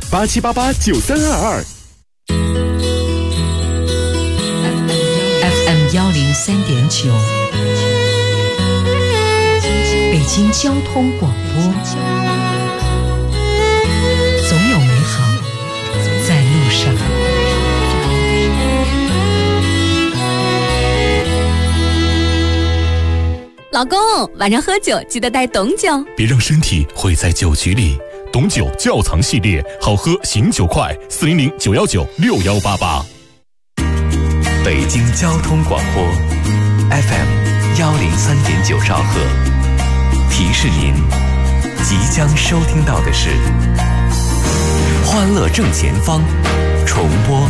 87889322。 FM 103.9，北京交通广播。总有美好在路上。 老公，晚上喝酒记得带董酒， 别让身体毁在酒局里。董酒窖藏系列，好喝醒酒快，400-919-6188。 北京交通广播 FM 103.9兆赫，提示您即将收听到的是《欢乐正前方》重播。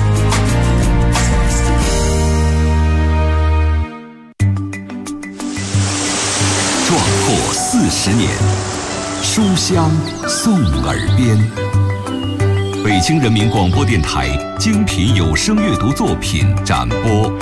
壮阔40年，书香送耳边。北京人民广播电台精品有声阅读作品展播。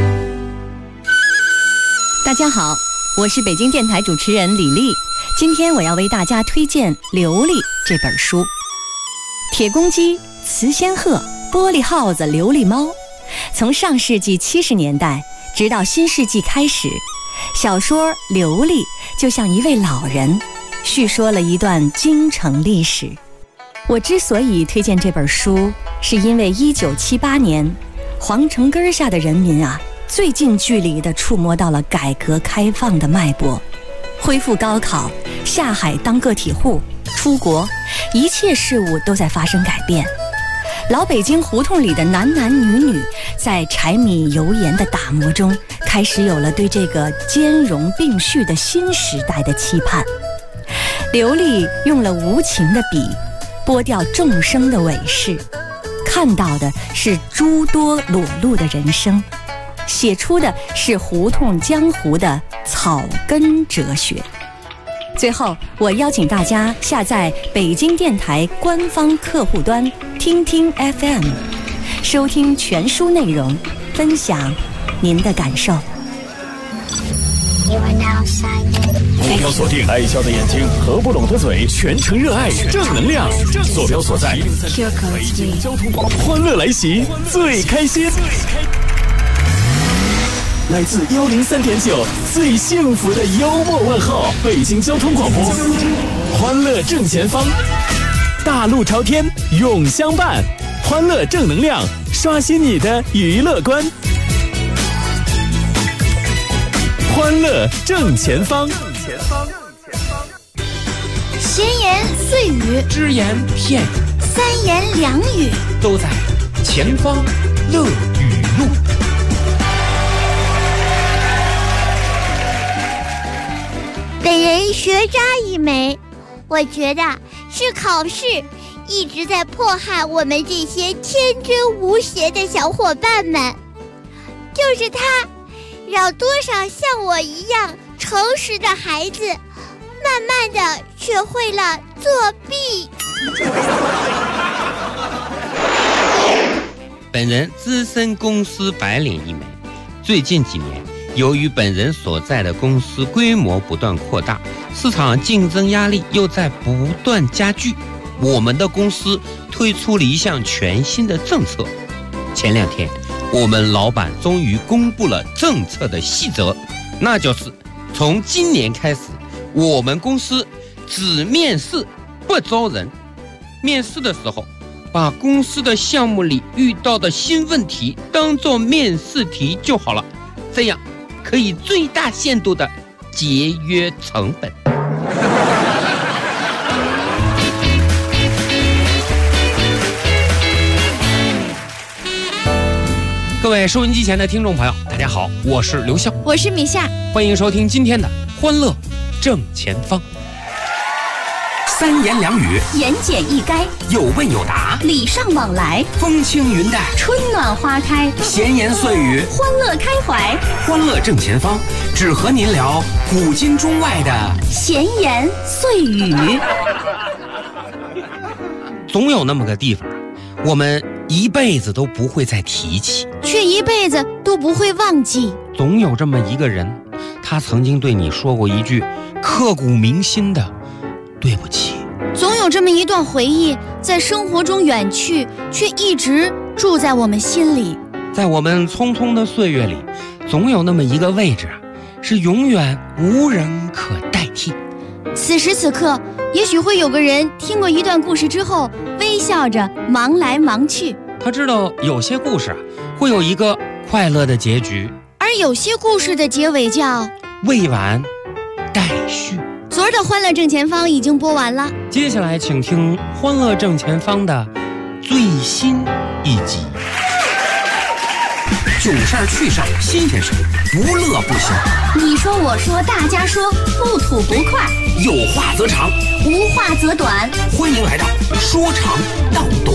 大家好，我是北京电台主持人李丽。今天我要为大家推荐《琉璃》这本书。铁公鸡、雌仙鹤、玻璃耗子、琉璃猫，从上世纪70年代直到新世纪开始，小说《琉璃》就像一位老人，叙说了一段京城历史。我之所以推荐这本书，是因为1978年，皇城根下的人民啊，最近距离地触摸到了改革开放的脉搏，恢复高考，下海当个体户，出国，一切事物都在发生改变。老北京胡同里的男男女女，在柴米油盐的打磨中，开始有了对这个兼容并蓄的新时代的期盼。琉璃用了无情的笔，剥掉众生的伪饰，看到的是诸多裸露的人生，写出的是胡同江湖的草根哲学。最后，我邀请大家下载北京电台官方客户端听听 FM， 收听全书内容，分享您的感受。 目标锁定，爱笑的眼睛，合不拢的嘴，全程热爱正能量。坐标所在，北京交通广播，欢乐来袭，最开心。来自103.9最幸福的幽默问候，北京交通广播，欢乐正前方，大路朝天永相伴，欢乐正能量，刷新你的娱乐观。欢乐正前方， 闲言碎语， 只言片语， 三言两语， 都在前方乐语录。 本人学渣一枚，我觉得是考试一直在迫害我们这些天真无邪的小伙伴们，就是他让多少像我一样诚实的孩子慢慢的学会了作弊。 本人资深公司白领一枚，最近几年由于本人所在的公司规模不断扩大，市场竞争压力又在不断加剧，我们的公司推出了一项全新的政策。前2天我们老板终于公布了政策的细则，那就是从今年开始，我们公司只面试不招人。面试的时候，把公司的项目里遇到的新问题当作面试题就好了，这样可以最大限度的节约成本。各位收音机前的听众朋友，大家好，我是刘笑， 我是米夏， 欢迎收听今天的欢乐正前方。 三言两语， 言简意赅， 有问有答， 礼尚往来， 风轻云淡， 春暖花开， 闲言碎语， 欢乐开怀。 欢乐正前方，只和您聊古今中外的闲言碎语。 总有那么个地方，我们一辈子都不会再提起， 却一辈子都不会忘记。 总有这么一个人，他曾经对你说过一句刻骨铭心的对不起。 总有这么一段回忆，在生活中远去，却一直住在我们心里。 在我们匆匆的岁月里，总有那么一个位置啊，是永远无人可代替。 此时此刻，也许会有个人听过一段故事之后，微笑着忙来忙去。 他知道有些故事啊，会有一个快乐的结局， 而有些故事的结尾叫未完待续。 昨儿的《欢乐正前方》已经播完了， 接下来请听《欢乐正前方》的最新一集。 囧事儿趣事儿新鲜事儿，不乐不休。 你说我说大家说，不吐不快， 有话则长， 无话则短。 欢迎来到说长道短。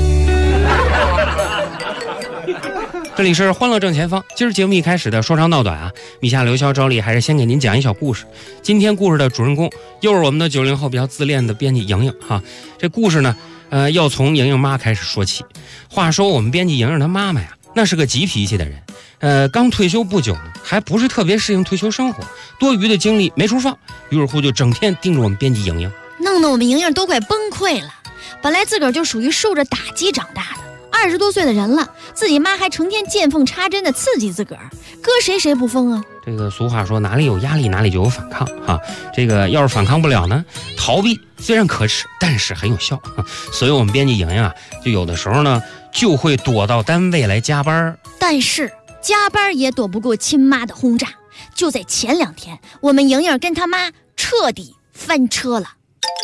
这里是欢乐正前方，今儿节目一开始的说长道短啊，米夏、刘潇、赵丽还是先给您讲一小故事。今天故事的主人公又是我们的90后比较自恋的编辑莹莹哈。这故事呢，要从莹莹妈开始说起。话说我们编辑莹莹她妈妈呀，那是个急脾气的人，刚退休不久呢，还不是特别适应退休生活，多余的精力没处放，于是乎就整天盯着我们编辑莹莹， 弄得我们莹莹都快崩溃了。本来自个儿就属于受着打击长大的，20多岁的人了，自己妈还成天见缝插针的刺激自个儿，搁谁不疯啊？ 这个俗话说，哪里有压力哪里就有反抗哈。这个要是反抗不了呢，逃避虽然可耻，但是很有效。所以我们编辑莹莹啊，就有的时候呢，就会躲到单位来加班。 但是加班也躲不过亲妈的轰炸。就在前2天，我们莹莹跟她妈彻底翻车了。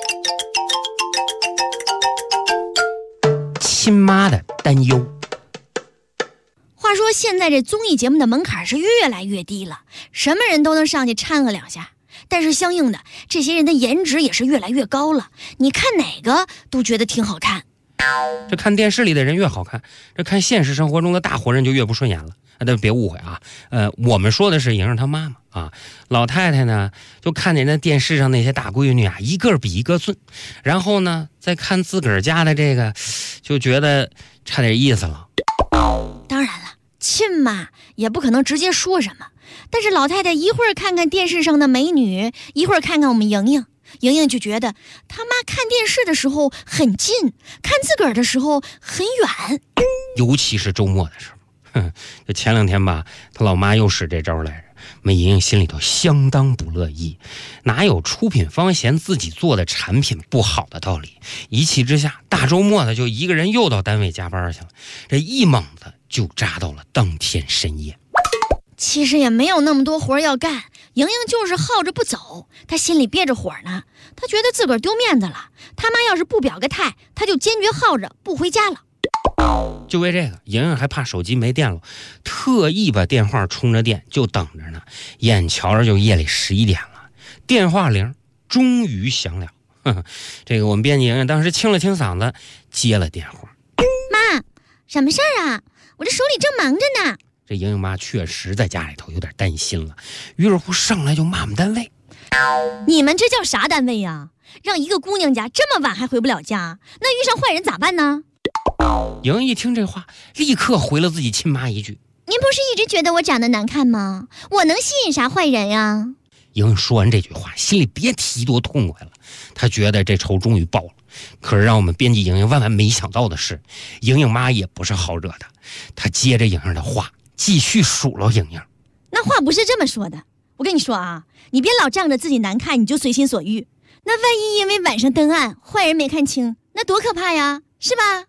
亲妈的担忧。 话说现在这综艺节目的门槛是越来越低了，什么人都能上去掺和2下，但是相应的这些人的颜值也是越来越高了，你看哪个都觉得挺好看。 这看电视里的人越好看，这看现实生活中的大活人就越不顺眼了。但别误会啊，我们说的是莹莹她妈妈啊。老太太呢，就看见那电视上那些大闺女啊，一个比一个顺，然后呢，再看自个儿家的这个，就觉得差点意思了。 当然了，亲妈也不可能直接说什么，但是老太太一会儿看看电视上的美女，一会儿看看我们莹莹，莹莹就觉得她妈看电视的时候很近，看自个儿的时候很远， 尤其是周末的时候。就前2天吧，他老妈又使这招来着，梅莹莹心里头相当不乐意，哪有出品方嫌自己做的产品不好的道理？一气之下，大周末的就一个人又到单位加班去了，这一猛子就扎到了当天深夜。 其实也没有那么多活要干，莹莹就是耗着不走，她心里憋着火呢，她觉得自个儿丢面子了，她妈要是不表个态，她就坚决耗着不回家了。 就为这个，莹莹还怕手机没电了，特意把电话充着电就等着呢。眼瞧着就夜里11点了，电话铃终于响了。这个我们编辑莹莹当时清了清嗓子接了电话。 妈，什么事儿啊？我这手里正忙着呢。 这莹莹妈确实在家里头有点担心了，于是乎上来就骂我们单位。 你们这叫啥单位呀？让一个姑娘家这么晚还回不了家，那遇上坏人咋办呢？ 莹莹一听这话，立刻回了自己亲妈一句： 您不是一直觉得我长得难看吗？我能吸引啥坏人呀？ 莹莹说完这句话，心里别提多痛快了。她觉得这仇终于报了。可是让我们编辑莹莹万万没想到的是，莹莹妈也不是好惹的。她接着莹莹的话，继续数落莹莹。 那话不是这么说的，我跟你说啊，你别老仗着自己难看你就随心所欲，那万一因为晚上灯暗，坏人没看清，那多可怕呀，是吧？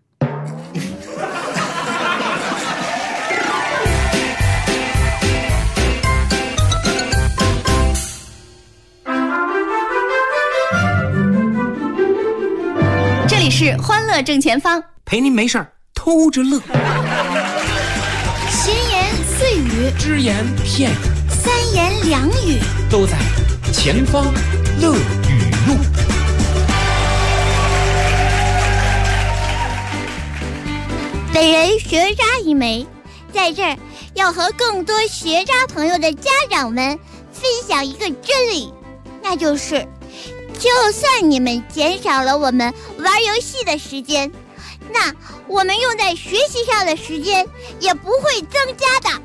这里是欢乐正前方， 陪您没事偷着乐。 闲言碎语， 只言片语， 三言两语， 都在前方乐语录。 本人学渣一枚，在这儿要和更多学渣朋友的家长们分享一个真理，那就是就算你们减少了我们玩游戏的时间，那我们用在学习上的时间也不会增加的。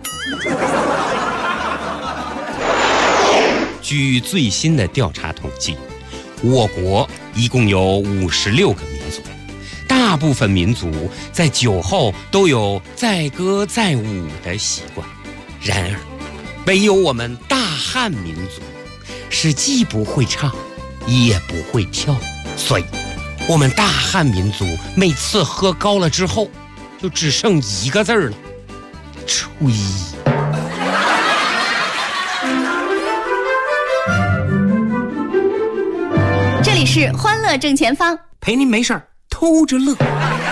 据最新的调查统计我国一共有56个民族，大部分民族在酒后都有载歌载舞的习惯，然而唯有我们大汉民族是既不会唱也不会跳，所以我们大汉民族每次喝高了之后就只剩一个字儿了，吹。 这里是欢乐正前方， 陪您没事偷着乐。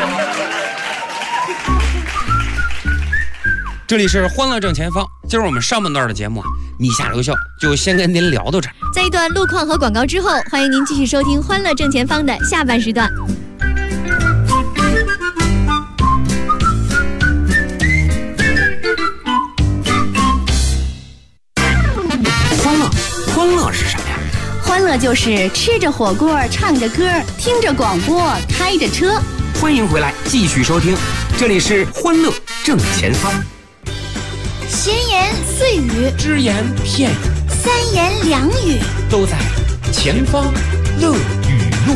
这里是欢乐正前方，今儿我们上半段的节目米下留校就先跟您聊到这儿。 在一段路况和广告之后，欢迎您继续收听欢乐正前方的下半时段。 欢乐是什么呀？ 欢乐就是吃着火锅，唱着歌，听着广播，开着车。 欢迎回来，继续收听，这里是欢乐正前方。 闲言碎语， 只言片语， 三言两语， 都在前方乐语录。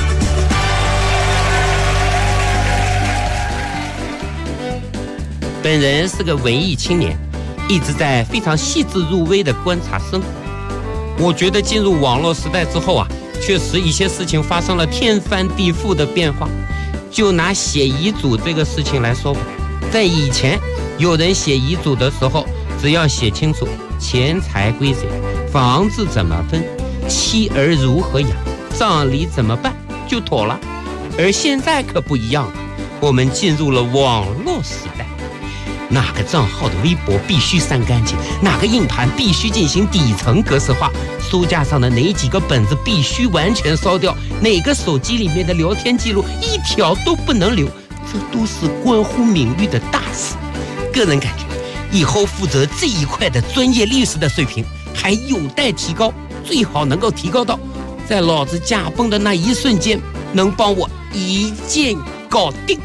本人是个文艺青年，一直在非常细致入微地观察生活。我觉得进入网络时代之后确实一些事情发生了天翻地覆的变化。就拿写遗嘱这个事情来说吧，在以前有人写遗嘱的时候，只要写清楚钱财归谁，房子怎么分，妻儿如何养，葬礼怎么办就妥了。而现在可不一样了，我们进入了网络时代，哪个账号的微博必须删干净，哪个硬盘必须进行底层格式化，书架上的哪几个本子必须完全烧掉，哪个手机里面的聊天记录一条都不能留，这都是关乎名誉的大事。个人感觉以后负责这一块的专业律师的水平还有待提高，最好能够提高到在老子驾崩的那一瞬间能帮我一键搞定。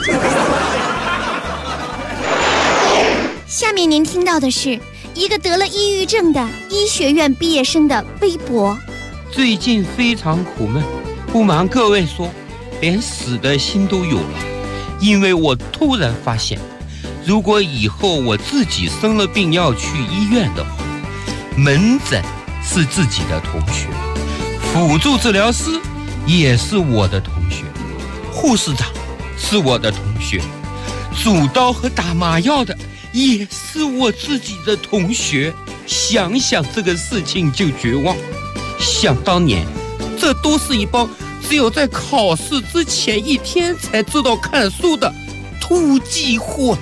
下面您听到的是一个得了抑郁症的医学院毕业生的微博。 最近非常苦闷，不瞒各位说，连死的心都有了。因为我突然发现，如果以后我自己生了病要去医院的话，门诊是自己的同学，辅助治疗师也是我的同学，护士长是我的同学，主刀和打麻药的也是我自己的同学。想想这个事情就绝望。想当年，这都是一帮只有在考试之前一天才知道看书的突击货。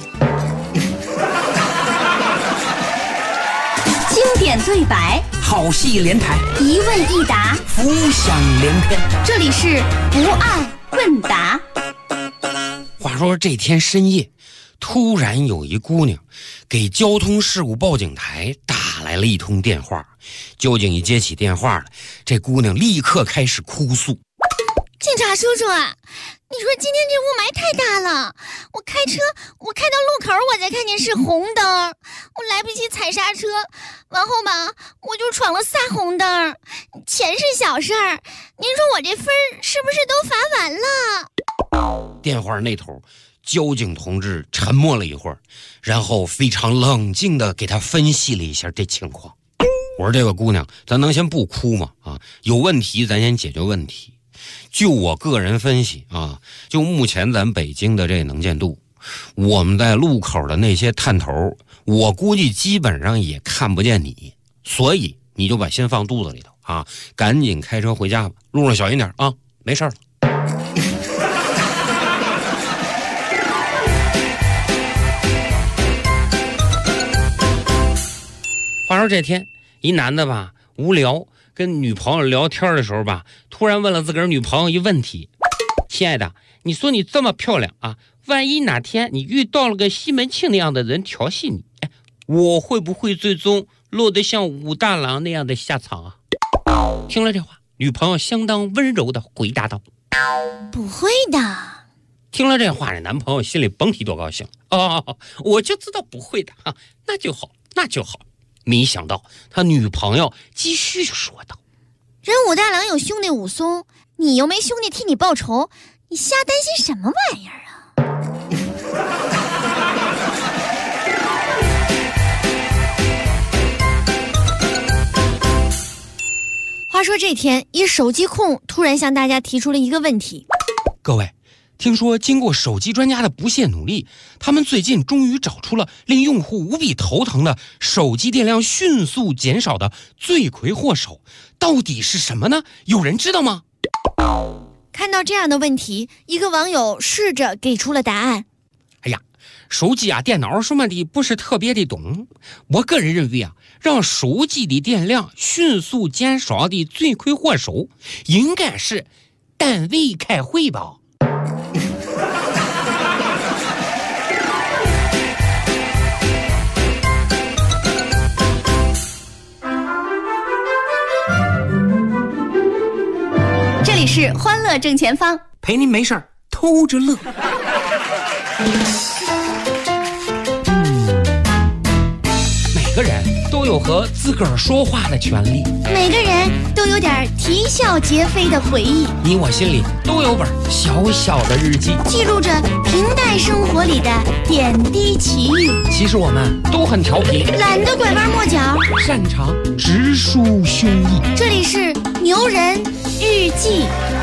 经典对白， 好戏连台， 一问一答， 浮想联翩。 这里是不爱问答。 话说这天深夜，突然有一姑娘给交通事故报警台打来了一通电话。交警一接起电话了，这姑娘立刻开始哭诉。 警察叔叔啊，你说今天这雾霾太大了，我开到路口我才看见是红灯，我来不及踩刹车，完后吧我就闯了仨红灯，钱是小事儿，您说我这分是不是都罚完了？ 电话那头交警同志沉默了一会儿，然后非常冷静地给他分析了一下这情况。我说这个姑娘，咱能先不哭吗？有问题咱先解决问题。就我个人分析就目前咱北京的这能见度，我们在路口的那些探头，我估计基本上也看不见你，所以你就把心放肚子里头赶紧开车回家吧，路上小心点没事了。话说这天，一男的吧无聊跟女朋友聊天的时候吧，突然问了自个儿女朋友一问题：亲爱的，你说你这么漂亮万一哪天你遇到了个西门庆那样的人调戏你，我会不会最终落得像武大郎那样的下场听了这话，女朋友相当温柔的回答道： 不会的。 听了这话，这男朋友心里甭提多高兴。我就知道不会的那就好，那就好。没想到他女朋友继续说道： 人武大郎有兄弟武松，你又没兄弟替你报仇，你瞎担心什么玩意儿啊？话说这天，一手机控突然向大家提出了一个问题： 各位，听说经过手机专家的不懈努力，他们最近终于找出了令用户无比头疼的手机电量迅速减少的罪魁祸首，到底是什么呢？有人知道吗？ 看到这样的问题，一个网友试着给出了答案。 哎呀，手机啊、电脑什么的不是特别的懂。我个人认为啊，让手机的电量迅速减少的罪魁祸首，应该是单位开会吧。 这里是欢乐正前方， 陪您没事儿偷着乐。 每个人都有和自个儿说话的权利， 每个人都有点啼笑皆非的回忆， 你我心里都有本小小的日记， 记录着平淡生活里的点滴奇遇。 其实我们都很调皮， 懒得拐弯抹角， 擅长直抒胸臆。 这里是牛人日记。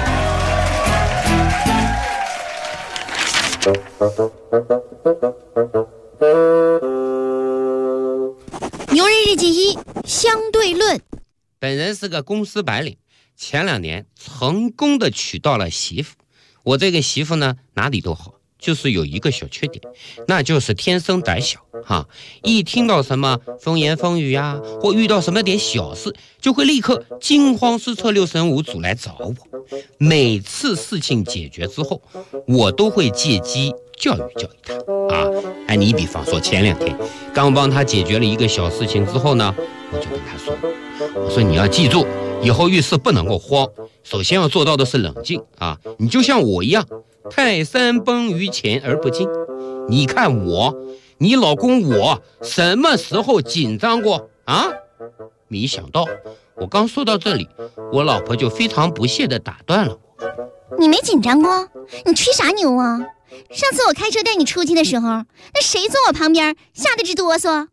牛人日记一：相对论。 本人是个公司白领，前2年成功的娶到了媳妇。我这个媳妇呢，哪里都好，就是有一个小缺点，那就是天生胆小哈。一听到什么风言风语啊，或遇到什么点小事，就会立刻惊慌失措6神5主来找我。每次事情解决之后，我都会借机教育教育他啊。哎，你比方说前2天刚帮他解决了一个小事情之后呢，我就跟他说，我说你要记住，以后遇事不能够慌，首先要做到的是冷静啊。你就像我一样，泰山崩于前而不惊。你看我，你老公我什么时候紧张过啊？没想到我刚说到这里，我老婆就非常不屑地打断了我。 你没紧张过？你吹啥牛啊？上次我开车带你出去的时候，那谁坐我旁边吓得直哆嗦？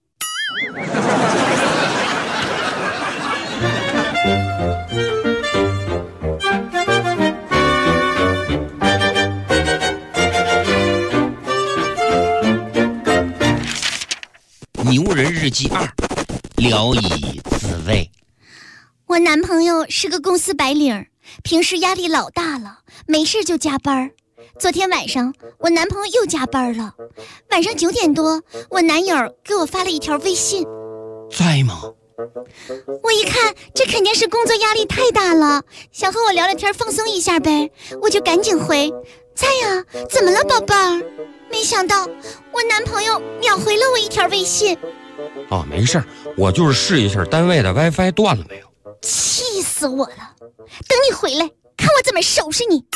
牛人日记2，聊以自慰。 我男朋友是个公司白领，平时压力老大了，没事就加班。昨天晚上我男朋友又加班了，晚上9点多，我男友给我发了一条微信： 在吗？ 我一看这肯定是工作压力太大了，想和我聊聊天放松一下呗，我就赶紧回：在呀，怎么了宝贝儿？没想到我男朋友秒回了我一条微信： 哦，没事，我就是试一下单位的 WiFi 断了没有。 气死我了，等你回来看我怎么收拾你。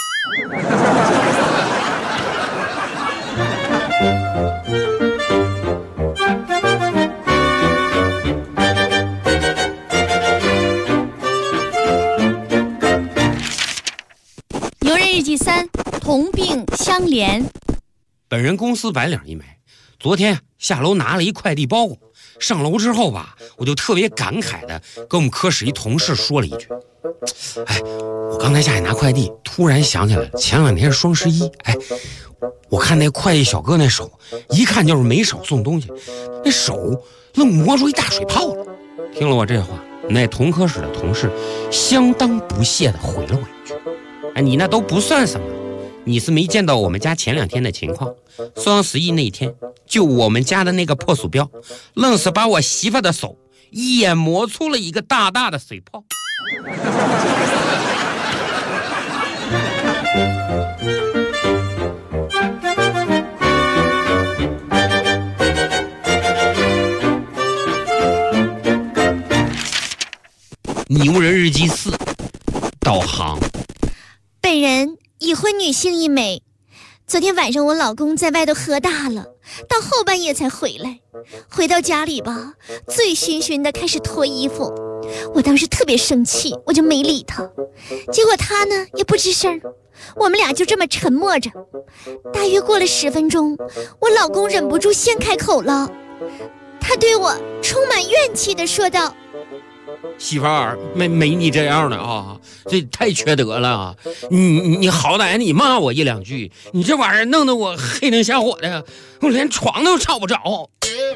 牛人日记3：同病相怜。 本人公司白领一枚，昨天下楼拿了一快递包裹，上楼之后吧，我就特别感慨的跟我们科室一同事说了一句：哎，我刚才下去拿快递，突然想起来了，前2天是双11，哎，我看那快递小哥那手，一看就是没少送东西，那手愣磨出一大水泡了。听了我这话，那同科室的同事相当不屑的回了我一句：哎，你那都不算什么，你是没见到我们家前2天的情况。双11那天，就我们家的那个破鼠标，愣是把我媳妇的手也磨出了一个大大的水泡。牛人日记4：导航。 本人已婚女性一枚，昨天晚上我老公在外头喝大了，到后半夜才回来。回到家里吧，醉醺醺的开始脱衣服， 我当时特别生气，我就没理他。结果他呢也不吱声，我们俩就这么沉默着。大约过了10分钟，我老公忍不住先开口了，他对我充满怨气地说道： 媳妇儿，没你这样的啊，这太缺德了啊！你好歹你骂我1-2句，你这玩意儿弄得我黑灯瞎火的，我连床都吵不着。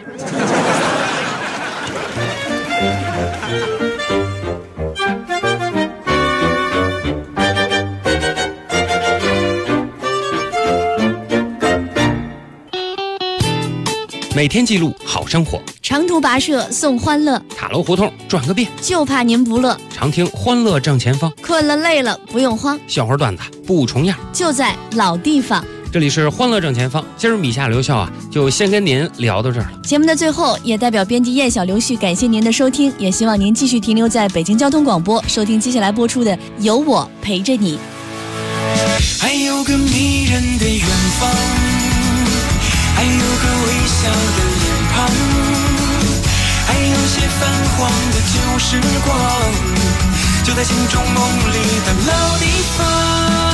每天记录好生活， 长途跋涉送欢乐， 塔楼胡同转个遍， 就怕您不乐。 常听欢乐正前方， 困了累了不用慌， 笑话段子不重样， 就在老地方。 这里是欢乐正前方，今儿米夏刘笑啊，就先跟您聊到这儿了。 节目的最后，也代表编辑燕小刘旭感谢您的收听，也希望您继续停留在北京交通广播，收听接下来播出的《有我陪着你》。 还有个迷人的远方，还有个微笑的脸庞，还有些泛黄的旧时光，就在心中梦里的老地方。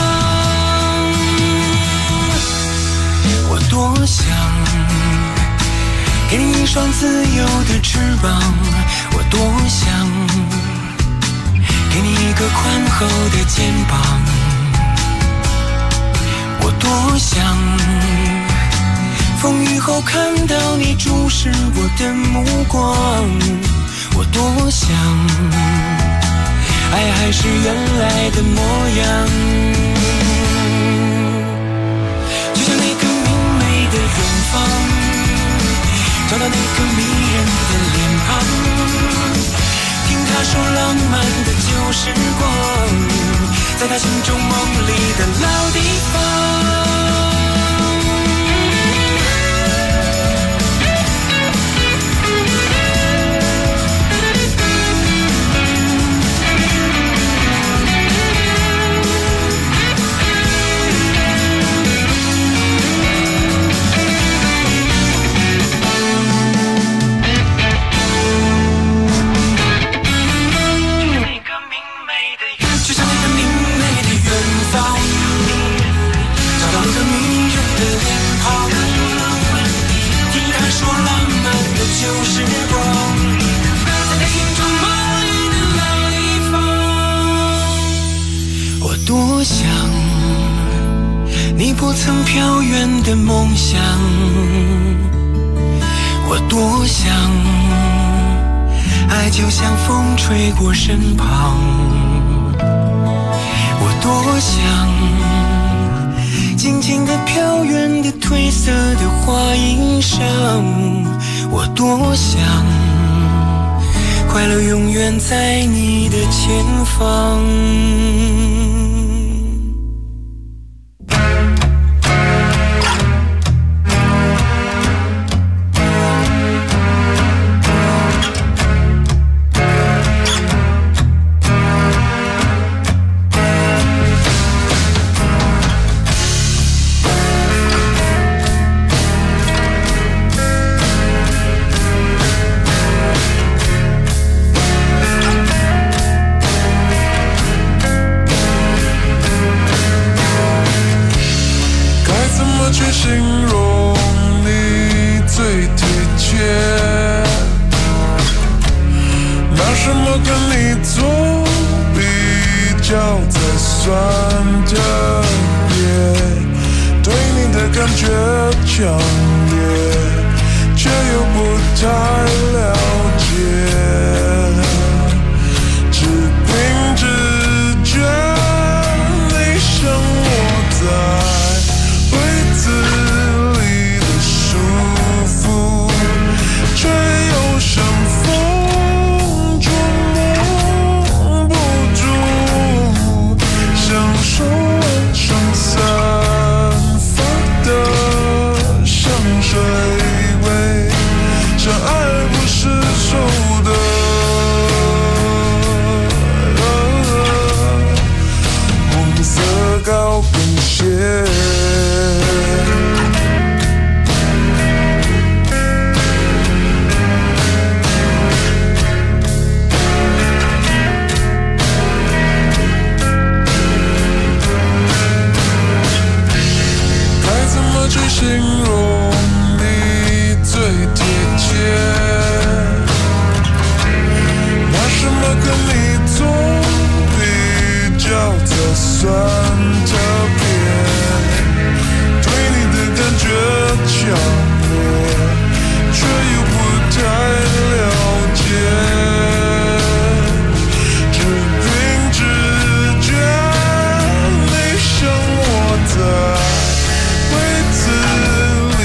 我多想给你一双自由的翅膀，我多想给你一个宽厚的肩膀，我多想风雨后看到你注视我的目光，我多想爱还是原来的模样，就像那个明媚的远方，找到那个迷人的脸庞，听他说浪漫的旧时光，在他心中梦里的老地方。多想你不曾飘远的梦想，我多想爱就像风吹过身旁，我多想静静地飘远的褪色的花衣裳，我多想快乐永远在你的前方。这爱不形容你最贴切。拿什么跟你做比较才算特别？对你的感觉强烈，却又不太了解。在柜子里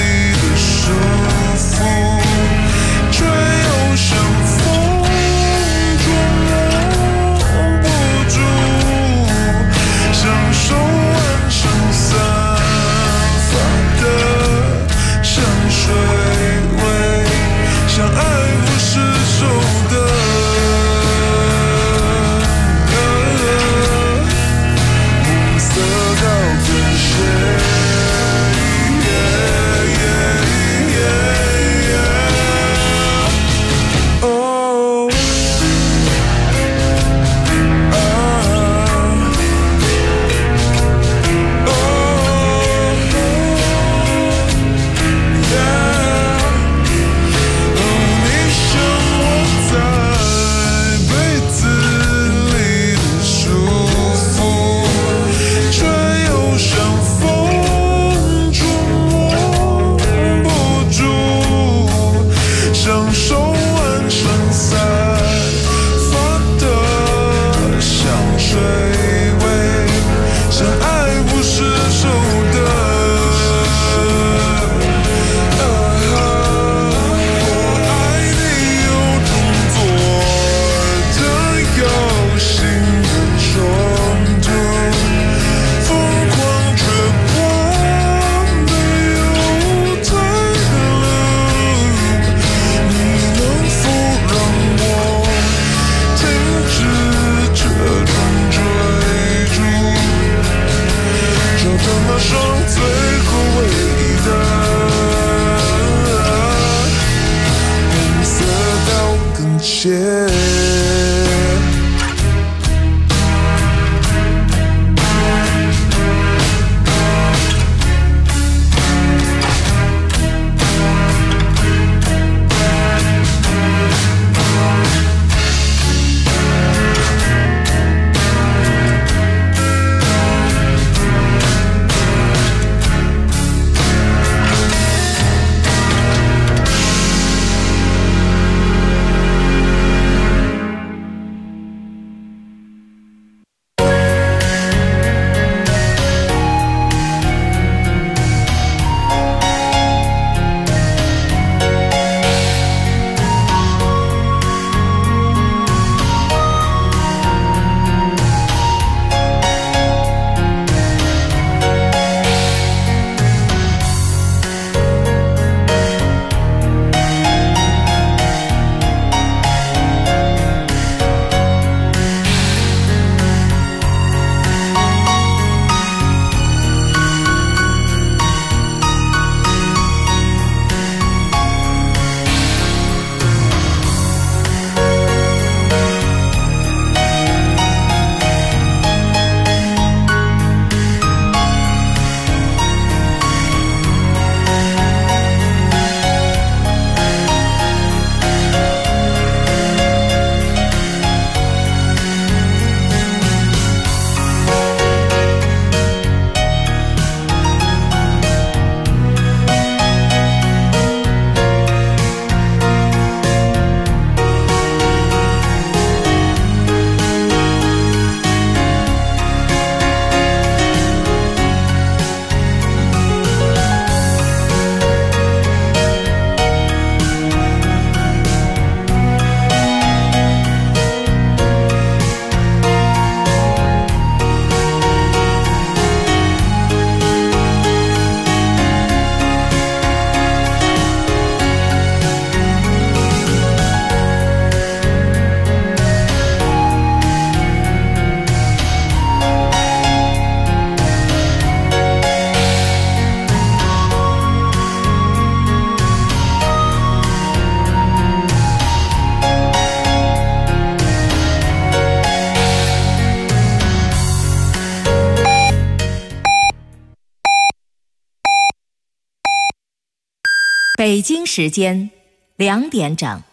北京时间2点整。